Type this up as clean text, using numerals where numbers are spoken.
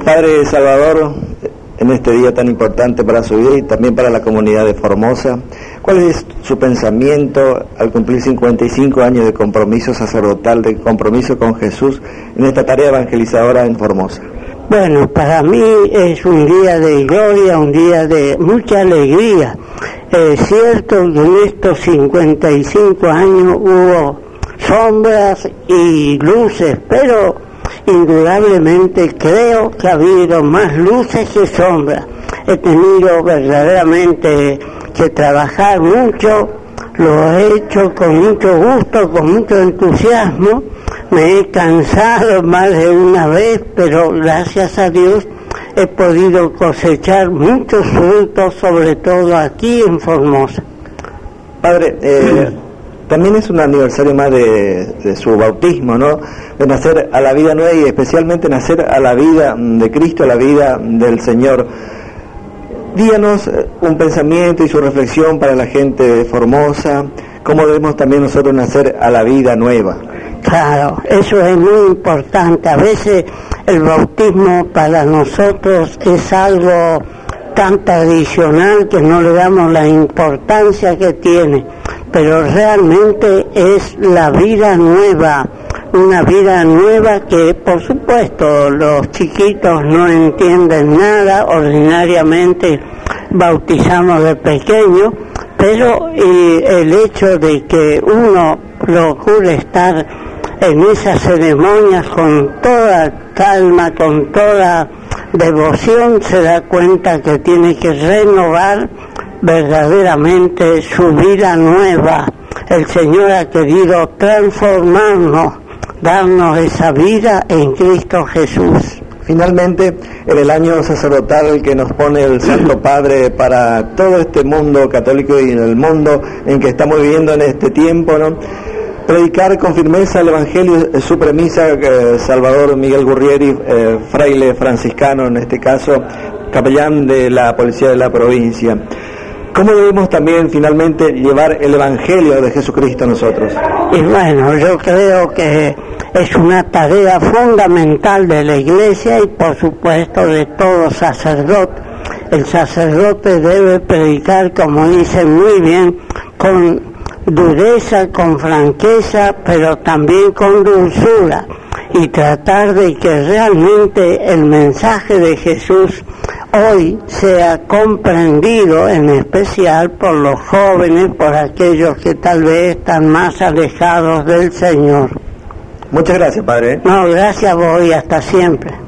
Padre Salvador, en este día tan importante para su vida y también para la comunidad de Formosa, ¿cuál es su pensamiento al cumplir 55 años de compromiso sacerdotal, de compromiso con Jesús en esta tarea evangelizadora en Formosa? Bueno, para mí es un día de gloria, un día de mucha alegría. Es cierto que en estos 55 años hubo sombras y luces, pero indudablemente creo que ha habido más luces que sombras. He tenido verdaderamente que trabajar mucho, lo he hecho con mucho gusto, con mucho entusiasmo. Me he cansado más de una vez, pero gracias a Dios he podido cosechar muchos frutos, sobre todo aquí en Formosa. Padre, también es un aniversario más de su bautismo, ¿no? De nacer a la vida nueva y especialmente nacer a la vida de Cristo, a la vida del Señor. Díganos un pensamiento y su reflexión para la gente de Formosa, cómo debemos también nosotros nacer a la vida nueva. Claro, eso es muy importante. A veces el bautismo para nosotros es algo tan tradicional que no le damos la importancia que tiene, pero realmente es la vida nueva, una vida nueva que por supuesto los chiquitos no entienden nada, ordinariamente bautizamos de pequeño, pero el hecho de que uno procure estar en esas ceremonias con toda calma, con toda devoción, se da cuenta que tiene que renovar verdaderamente su vida nueva. El Señor ha querido transformarnos, darnos esa vida en Cristo Jesús. Finalmente, en el año sacerdotal que nos pone el Santo Padre para todo este mundo católico y en el mundo en que estamos viviendo en este tiempo, ¿no? Predicar con firmeza el Evangelio es su premisa. Salvador Miguel Gurrieri, fraile franciscano en este caso, capellán de la Policía de la provincia. ¿Cómo debemos también finalmente llevar el Evangelio de Jesucristo a nosotros? Y bueno, yo creo que es una tarea fundamental de la Iglesia y por supuesto de todo sacerdote. El sacerdote debe predicar, como dicen muy bien, con dureza, con franqueza, pero también con dulzura, y tratar de que realmente el mensaje de Jesús hoy sea comprendido, en especial por los jóvenes, por aquellos que tal vez están más alejados del Señor. Muchas gracias, Padre. No, gracias a vos y hasta siempre.